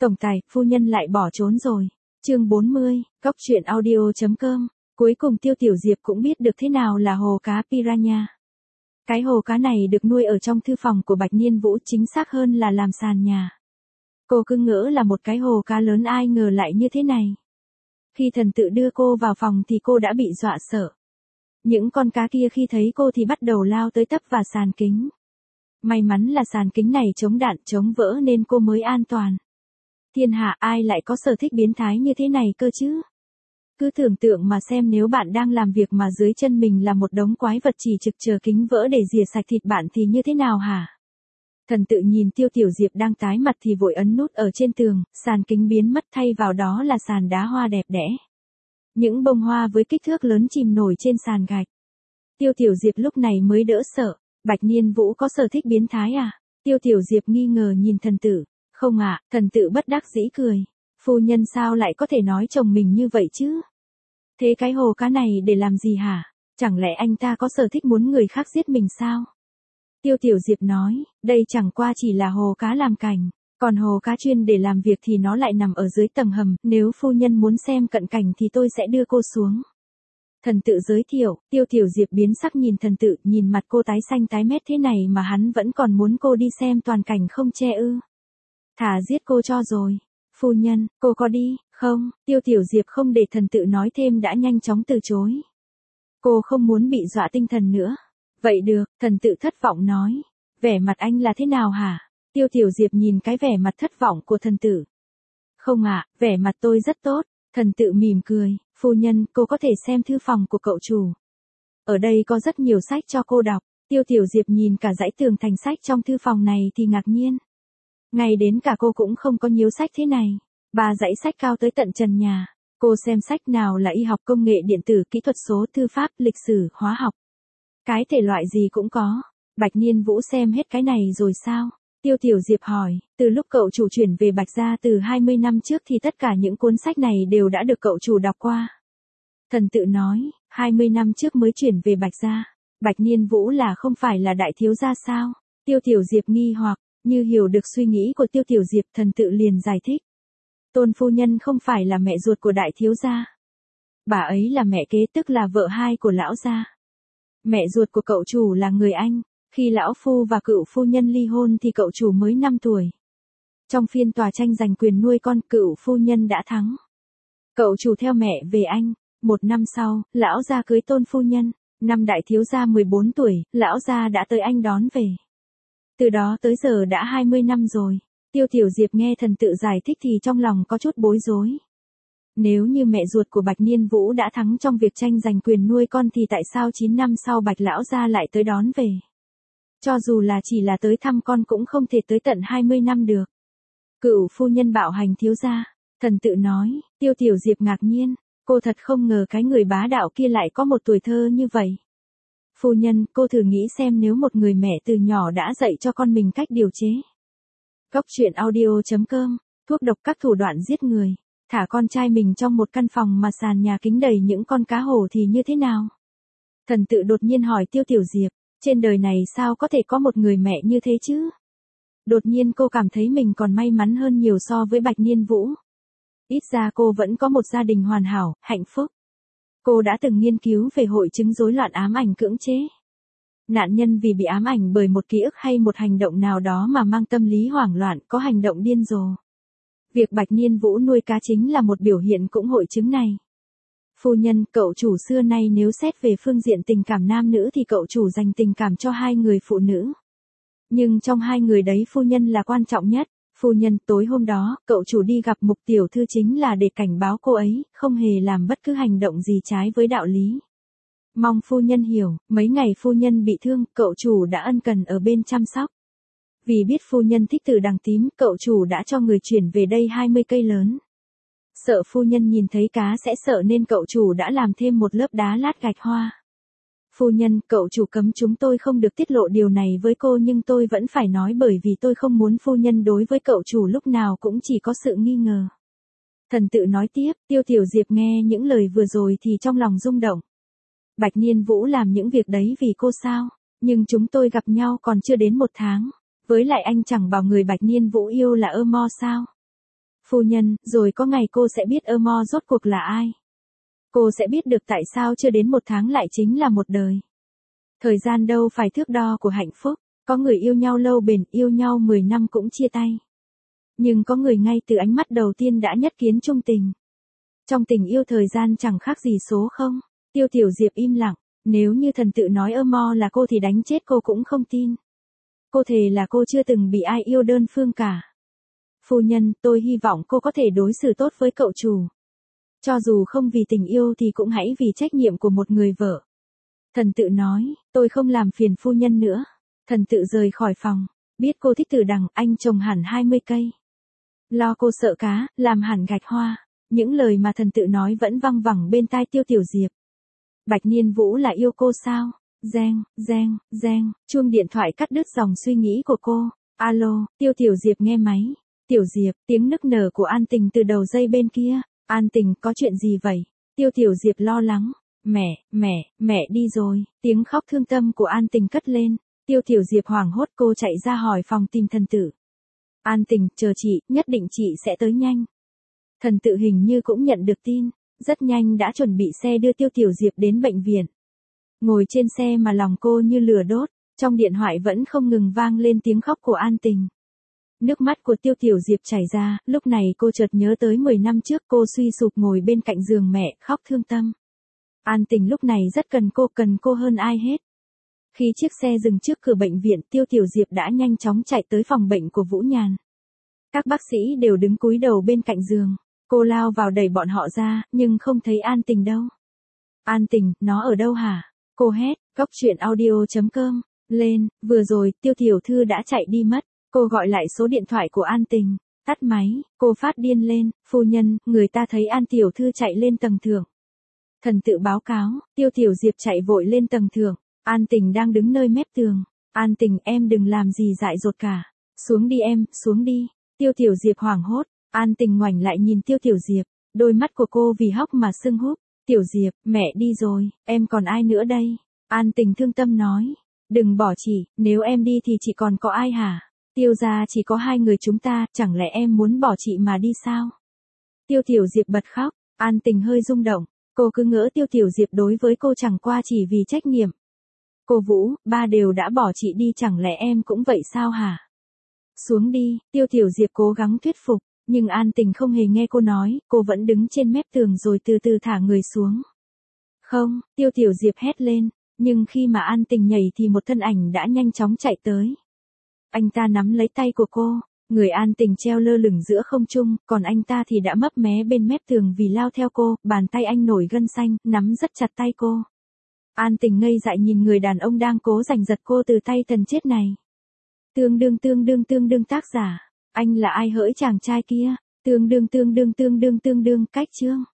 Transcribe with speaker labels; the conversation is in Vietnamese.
Speaker 1: Tổng tài, phu nhân lại bỏ trốn rồi. Chương 40, Cóc truyện audio.com. Cuối cùng Tiêu Tiểu Diệp cũng biết được thế nào là hồ cá piranha. Cái hồ cá này được nuôi ở trong thư phòng của Bạch Niên Vũ, chính xác hơn là làm sàn nhà. Cô cứ ngỡ là một cái hồ cá lớn, ai ngờ lại như thế này. Khi thần tự đưa cô vào phòng thì cô đã bị dọa sợ. Những con cá kia khi thấy cô thì bắt đầu lao tới tấp vào sàn kính. May mắn là sàn kính này chống đạn chống vỡ nên cô mới an toàn. Thiên hạ ai lại có sở thích biến thái như thế này cơ chứ? Cứ tưởng tượng mà xem, nếu bạn đang làm việc mà dưới chân mình là một đống quái vật chỉ trực chờ kính vỡ để rỉa sạch thịt bạn thì như thế nào hả? Thần tự nhìn Tiêu Tiểu Diệp đang tái mặt thì vội ấn nút ở trên tường, sàn kính biến mất, thay vào đó là sàn đá hoa đẹp đẽ. Những bông hoa với kích thước lớn chìm nổi trên sàn gạch. Tiêu Tiểu Diệp lúc này mới đỡ sợ. Bạch Niên Vũ có sở thích biến thái à? Tiêu Tiểu Diệp nghi ngờ nhìn thần tự. Không ạ, thần tự bất đắc dĩ cười. Phu nhân sao lại có thể nói chồng mình như vậy chứ? Thế cái hồ cá này để làm gì hả? Chẳng lẽ anh ta có sở thích muốn người khác giết mình sao? Tiêu Tiểu Diệp nói, đây chẳng qua chỉ là hồ cá làm cảnh. Còn hồ cá chuyên để làm việc thì nó lại nằm ở dưới tầng hầm. Nếu phu nhân muốn xem cận cảnh thì tôi sẽ đưa cô xuống. Thần tự giới thiệu. Tiêu Tiểu Diệp biến sắc nhìn thần tự, nhìn mặt cô tái xanh tái mét thế này mà hắn vẫn còn muốn cô đi xem toàn cảnh không che ư? Thà giết cô cho rồi. Phu nhân, cô có đi không? Tiêu Tiểu Diệp không để thần tự nói thêm đã nhanh chóng từ chối. Cô không muốn bị dọa tinh thần nữa. Vậy được, thần tự thất vọng nói. Vẻ mặt anh là thế nào hả? Tiêu Tiểu Diệp nhìn cái vẻ mặt thất vọng của thần tự. Không ạ, vẻ mặt tôi rất tốt. Thần tự mỉm cười. Phu nhân, cô có thể xem thư phòng của cậu chủ. Ở đây có rất nhiều sách cho cô đọc. Tiêu Tiểu Diệp nhìn cả dãy tường thành sách trong thư phòng này thì ngạc nhiên. Ngay đến cả cô cũng không có nhiều sách thế này. 3 dãy sách cao tới tận trần nhà. Cô xem sách nào là y học, công nghệ điện tử, kỹ thuật số, thư pháp, lịch sử, hóa học. Cái thể loại gì cũng có. Bạch Niên Vũ xem hết cái này rồi sao? Tiêu Tiểu Diệp hỏi, từ lúc cậu chủ chuyển về Bạch Gia từ 20 năm trước thì tất cả những cuốn sách này đều đã được cậu chủ đọc qua. Thần tự nói, 20 năm trước mới chuyển về Bạch Gia. Bạch Niên Vũ là không phải là đại thiếu gia sao? Tiêu Tiểu Diệp nghi hoặc, như hiểu được suy nghĩ của Tiêu Tiểu Diệp, thần tự liền giải thích. Tôn phu nhân không phải là mẹ ruột của đại thiếu gia. Bà ấy là mẹ kế, tức là vợ hai của lão gia. Mẹ ruột của cậu chủ là người Anh. Khi lão phu và cựu phu nhân ly hôn thì cậu chủ mới 5 tuổi. Trong phiên tòa tranh giành quyền nuôi con, cựu phu nhân đã thắng. Cậu chủ theo mẹ về Anh. 1 năm sau, lão gia cưới tôn phu nhân. Năm đại thiếu gia 14 tuổi, lão gia đã tới Anh đón về. Từ đó tới giờ đã 20 năm rồi. Tiêu Tiểu Diệp nghe thần tự giải thích thì trong lòng có chút bối rối. Nếu như mẹ ruột của Bạch Niên Vũ đã thắng trong việc tranh giành quyền nuôi con thì tại sao 9 năm sau Bạch lão gia lại tới đón về? Cho dù là chỉ là tới thăm con cũng không thể tới tận 20 năm được. Cựu phu nhân bạo hành thiếu gia. Thần tự nói. Tiêu Tiểu Diệp ngạc nhiên. Cô thật không ngờ cái người bá đạo kia lại có một tuổi thơ như vậy. Phu nhân, cô thử nghĩ xem nếu một người mẹ từ nhỏ đã dạy cho con mình cách điều chế. Cóc truyện audio.com. Thuốc độc, các thủ đoạn giết người. Thả con trai mình trong một căn phòng mà sàn nhà kính đầy những con cá hổ thì như thế nào? Thần tự đột nhiên hỏi Tiêu Tiểu Diệp. Trên đời này sao có thể có một người mẹ như thế chứ? Đột nhiên cô cảm thấy mình còn may mắn hơn nhiều so với Bạch Niên Vũ. Ít ra cô vẫn có một gia đình hoàn hảo, hạnh phúc. Cô đã từng nghiên cứu về hội chứng rối loạn ám ảnh cưỡng chế. Nạn nhân vì bị ám ảnh bởi một ký ức hay một hành động nào đó mà mang tâm lý hoảng loạn, có hành động điên rồ. Việc Bạch Niên Vũ nuôi cá chính là một biểu hiện cũng hội chứng này. Phu nhân, cậu chủ xưa nay nếu xét về phương diện tình cảm nam nữ thì cậu chủ dành tình cảm cho 2 người phụ nữ. Nhưng trong 2 người đấy phu nhân là quan trọng nhất. Phu nhân, tối hôm đó, cậu chủ đi gặp Mục tiểu thư chính là để cảnh báo cô ấy, không hề làm bất cứ hành động gì trái với đạo lý. Mong phu nhân hiểu, mấy ngày phu nhân bị thương, cậu chủ đã ân cần ở bên chăm sóc. Vì biết phu nhân thích từ đằng tím, cậu chủ đã cho người chuyển về đây 20 cây lớn. Sợ phu nhân nhìn thấy cá sẽ sợ nên cậu chủ đã làm thêm một lớp đá lát gạch hoa. Phu nhân, cậu chủ cấm chúng tôi không được tiết lộ điều này với cô nhưng tôi vẫn phải nói bởi vì tôi không muốn phu nhân đối với cậu chủ lúc nào cũng chỉ có sự nghi ngờ. Thần tự nói tiếp. Tiêu Tiểu Diệp nghe những lời vừa rồi thì trong lòng rung động. Bạch Niên Vũ làm những việc đấy vì cô sao? Nhưng chúng tôi gặp nhau còn chưa đến 1 tháng. Với lại anh chẳng bảo người Bạch Niên Vũ yêu là ơ mo sao? Phu nhân, rồi có ngày cô sẽ biết Mo rốt cuộc là ai. Cô sẽ biết được tại sao chưa đến 1 tháng lại chính là một đời. Thời gian đâu phải thước đo của hạnh phúc, có người yêu nhau lâu bền, yêu nhau 10 năm cũng chia tay. Nhưng có người ngay từ ánh mắt đầu tiên đã nhất kiến chung tình. Trong tình yêu thời gian chẳng khác gì số không. Tiêu Tiểu Diệp im lặng, nếu như thần tự nói Mo là cô thì đánh chết cô cũng không tin. Cô thề là cô chưa từng bị ai yêu đơn phương cả. Phu nhân, tôi hy vọng cô có thể đối xử tốt với cậu chủ. Cho dù không vì tình yêu thì cũng hãy vì trách nhiệm của một người vợ. Thần tự nói, tôi không làm phiền phu nhân nữa. Thần tự rời khỏi phòng, biết cô thích Tử Đằng, anh trồng hẳn 20 cây. Lo cô sợ cá, làm hẳn gạch hoa. Những lời mà thần tự nói vẫn văng vẳng bên tai Tiêu Tiểu Diệp. Bạch Niên Vũ là yêu cô sao? Reng, reng, reng, chuông điện thoại cắt đứt dòng suy nghĩ của cô. Alo, Tiêu Tiểu Diệp nghe máy. Tiểu Diệp, tiếng nức nở của An Tình từ đầu dây bên kia. An Tình, có chuyện gì vậy? Tiêu Tiểu Diệp lo lắng. Mẹ đi rồi. Tiếng khóc thương tâm của An Tình cất lên. Tiêu Tiểu Diệp hoảng hốt, cô chạy ra hỏi phòng tìm thần tự. An Tình, chờ chị, nhất định chị sẽ tới nhanh. Thần tự hình như cũng nhận được tin, rất nhanh đã chuẩn bị xe đưa Tiêu Tiểu Diệp đến bệnh viện. Ngồi trên xe mà lòng cô như lửa đốt, trong điện thoại vẫn không ngừng vang lên tiếng khóc của An Tình. Nước mắt của Tiêu Tiểu Diệp chảy ra, lúc này cô chợt nhớ tới 10 năm trước cô suy sụp ngồi bên cạnh giường mẹ, khóc thương tâm. An Tình lúc này rất cần cô hơn ai hết. Khi chiếc xe dừng trước cửa bệnh viện, Tiêu Tiểu Diệp đã nhanh chóng chạy tới phòng bệnh của Vũ Nhàn. Các bác sĩ đều đứng cúi đầu bên cạnh giường. Cô lao vào đẩy bọn họ ra, nhưng không thấy An Tình đâu. An Tình, nó ở đâu hả? Cô hét, Cóc Truyện Audio.com, lên, vừa rồi, Tiêu Tiểu Thư đã chạy đi mất. Cô gọi lại số điện thoại của An Tình, tắt máy, cô phát điên lên, phu nhân, người ta thấy An Tiểu Thư chạy lên tầng thượng. Thần tự báo cáo, Tiêu Tiểu Diệp chạy vội lên tầng thượng, An Tình đang đứng nơi mép tường. An Tình, em đừng làm gì dại dột cả. Xuống đi em, xuống đi. Tiêu Tiểu Diệp hoảng hốt. An Tình ngoảnh lại nhìn Tiêu Tiểu Diệp, đôi mắt của cô vì hóc mà sưng húp. Tiểu Diệp, mẹ đi rồi, em còn ai nữa đây? An Tình thương tâm nói, đừng bỏ chị, nếu em đi thì chị còn có ai hả? Tiêu gia chỉ có 2 người chúng ta, chẳng lẽ em muốn bỏ chị mà đi sao? Tiêu Tiểu Diệp bật khóc, An Tình hơi rung động, cô cứ ngỡ Tiêu Tiểu Diệp đối với cô chẳng qua chỉ vì trách nhiệm. Cô Vũ, ba đều đã bỏ chị đi, chẳng lẽ em cũng vậy sao hả? Xuống đi, Tiêu Tiểu Diệp cố gắng thuyết phục. Nhưng An Tình không hề nghe cô nói, cô vẫn đứng trên mép tường rồi từ từ thả người xuống. Không, Tiêu Tiểu Diệp hét lên, nhưng khi mà An Tình nhảy thì một thân ảnh đã nhanh chóng chạy tới. Anh ta nắm lấy tay của cô, người An Tình treo lơ lửng giữa không trung, còn anh ta thì đã mấp mé bên mép tường vì lao theo cô, bàn tay anh nổi gân xanh, nắm rất chặt tay cô. An Tình ngây dại nhìn người đàn ông đang cố giành giật cô từ tay thần chết này. Tương đương tác giả. Anh là ai hỡi chàng trai kia? Tương đương cách chương.